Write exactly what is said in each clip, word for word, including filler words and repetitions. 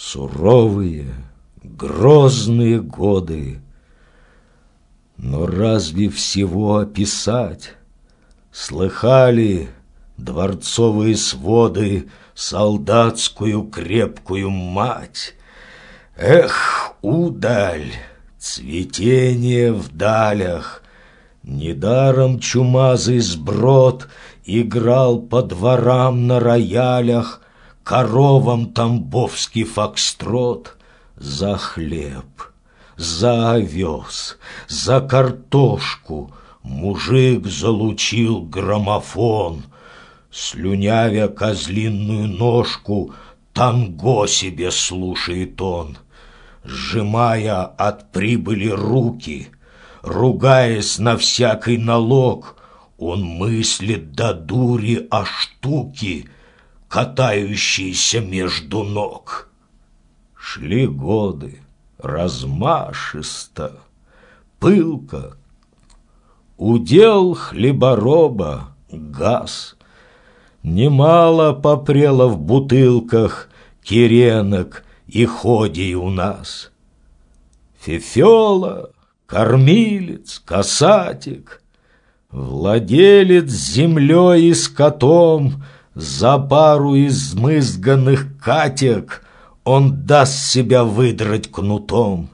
Суровые, грозные годы, но разве всего описать? Слыхали дворцовые своды солдатскую крепкую мать? Эх, удаль, цветение в далях! Недаром чумазый сброд играл по дворам на роялях, коровам тамбовский фокстрот. За хлеб, за овес, за картошку мужик залучил граммофон, слюнявя козлиную ножку, танго себе слушает он. Сжимая от прибыли руки, ругаясь на всякий налог, он мыслит до дури о штуке, катающейся между ног. Шли годы размашисто, пылко. Удел хлебороба газ. Немало попрело в бутылках киренок и ходей у нас. Фефела, кормилец, касатик, владелец землей и скотом, за пару измызганных катек он даст себя выдрать кнутом.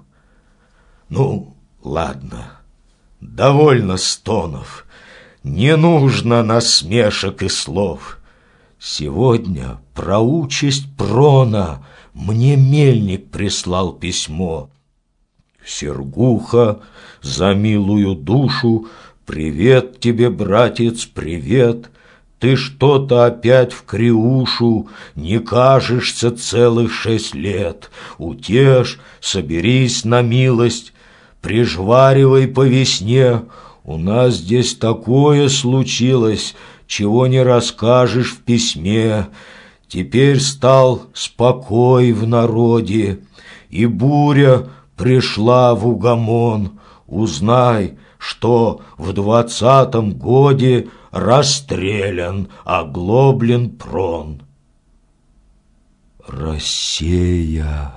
Ну, ладно, довольно стонов, не нужно насмешек и слов. Сегодня про участь Прона мне мельник прислал письмо. Сергуха, за милую душу, привет тебе, братец, привет. Ты что-то опять в криушу, не кажешься целых шесть лет. Утешь, соберись на милость, прижваривай по весне. У нас здесь такое случилось, чего не расскажешь в письме. Теперь стал спокой в народе, и буря пришла в угомон. Узнай, что в двадцатом годе расстрелян оглоблен Прон. Россия,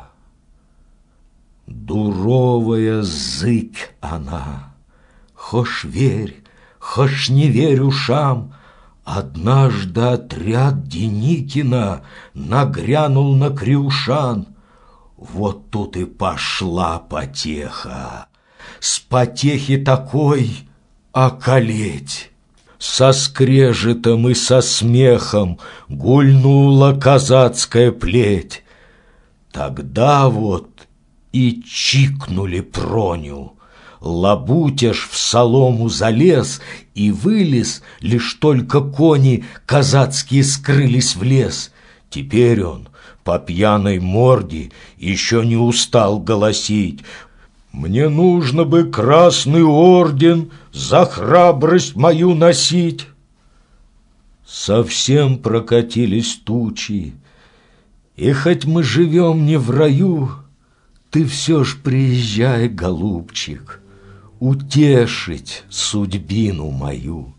дуровая зыкь она, хошь верь, хошь не верь ушам, однажды отряд Деникина нагрянул на Криушан. Вот тут и пошла потеха, с потехи такой околеть. Со скрежетом и со смехом гульнула казацкая плеть. Тогда вот и чикнули Проню. Лабутяж в солому залез и вылез, лишь только кони казацкие скрылись в лес. Теперь он по пьяной морде еще не устал голосить: «Мне нужно бы красный орден за храбрость мою носить». Совсем прокатились тучи, и хоть мы живем не в раю, ты все ж приезжай, голубчик, утешить судьбину мою.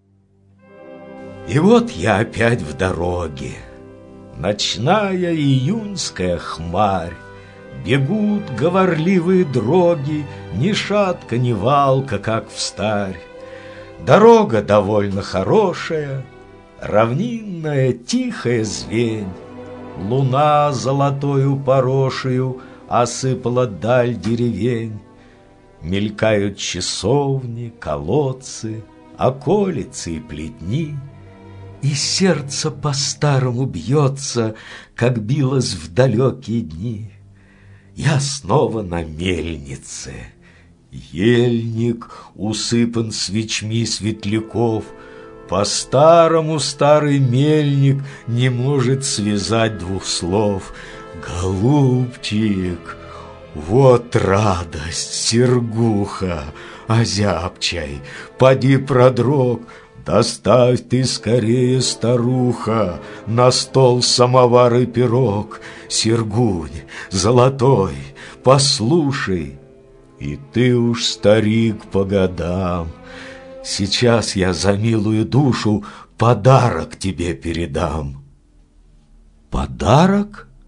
И вот я опять в дороге, ночная июньская хмарь. Бегут говорливые дроги, ни шатка, ни валка, как встарь. Дорога довольно хорошая, равнинная, тихая звень. Луна золотою порошею осыпала даль деревень. Мелькают часовни, колодцы, околицы и плетни. И сердце по-старому бьется, как билось в далекие дни. Я снова на мельнице. Ельник усыпан свечми светляков. По-старому старый мельник не может связать двух слов. Голубчик, вот радость, Сергуха, озябчай, поди продрог. Доставь ты скорее, старуха, на стол самовар и пирог. Сергунь, золотой, послушай, и ты уж старик по годам. Сейчас я за милую душу подарок тебе передам. Подарок?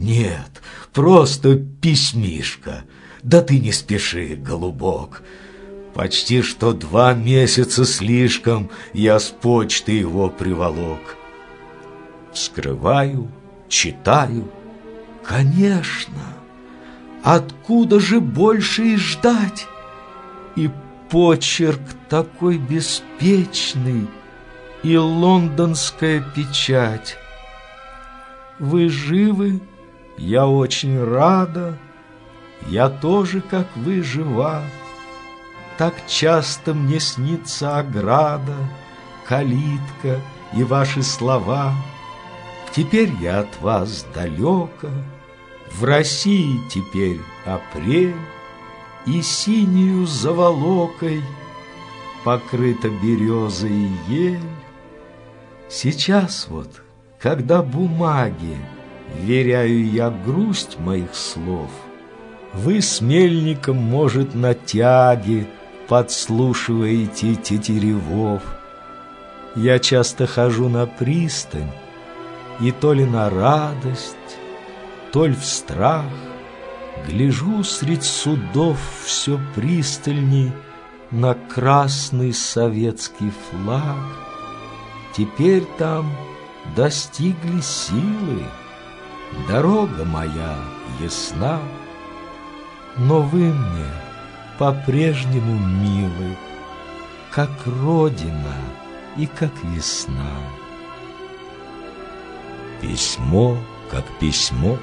Нет, просто письмишко. Да ты не спеши, голубок. Почти что два месяца слишком я с почты его приволок. Вскрываю, читаю. Конечно, откуда же больше и ждать? И почерк такой беспечный, и лондонская печать. Вы живы? Я очень рада. Я тоже, как вы, жива. Так часто мне снится ограда, калитка и ваши слова. Теперь я от вас далека. В России теперь апрель, и синею заволокой покрыта береза и ель. Сейчас вот, когда бумаге веряю я грусть моих слов, вы с мельником, может, на тяге подслушиваете тетеревов. Я часто хожу на пристань, и то ли на радость, то ли в страх гляжу средь судов все пристальней на красный советский флаг. Теперь там достигли силы, дорога моя ясна, но вы мне по-прежнему милы, как родина и как весна. Письмо, как письмо.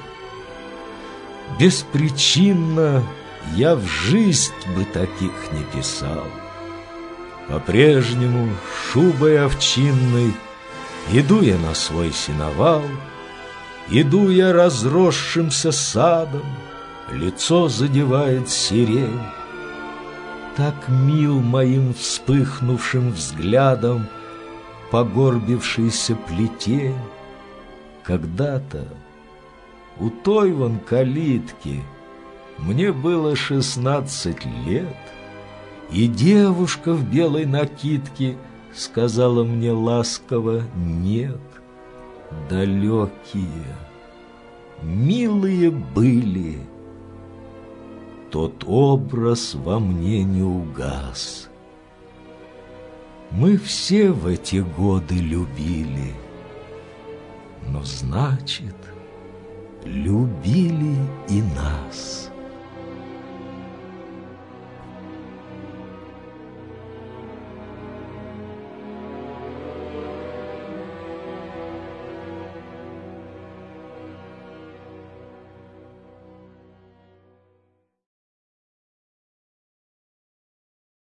Беспричинно я в жизнь бы таких не писал. По-прежнему шубой овчинной иду я на свой сеновал, иду я разросшимся садом, лицо задевает сирень. Так мил моим вспыхнувшим взглядом погорбившийся плетень. Когда-то у той вон калитки мне было шестнадцать лет, и девушка в белой накидке сказала мне ласково «нет». Далекие, милые были, тот образ во мне не угас. Мы все в эти годы любили, но значит, любили.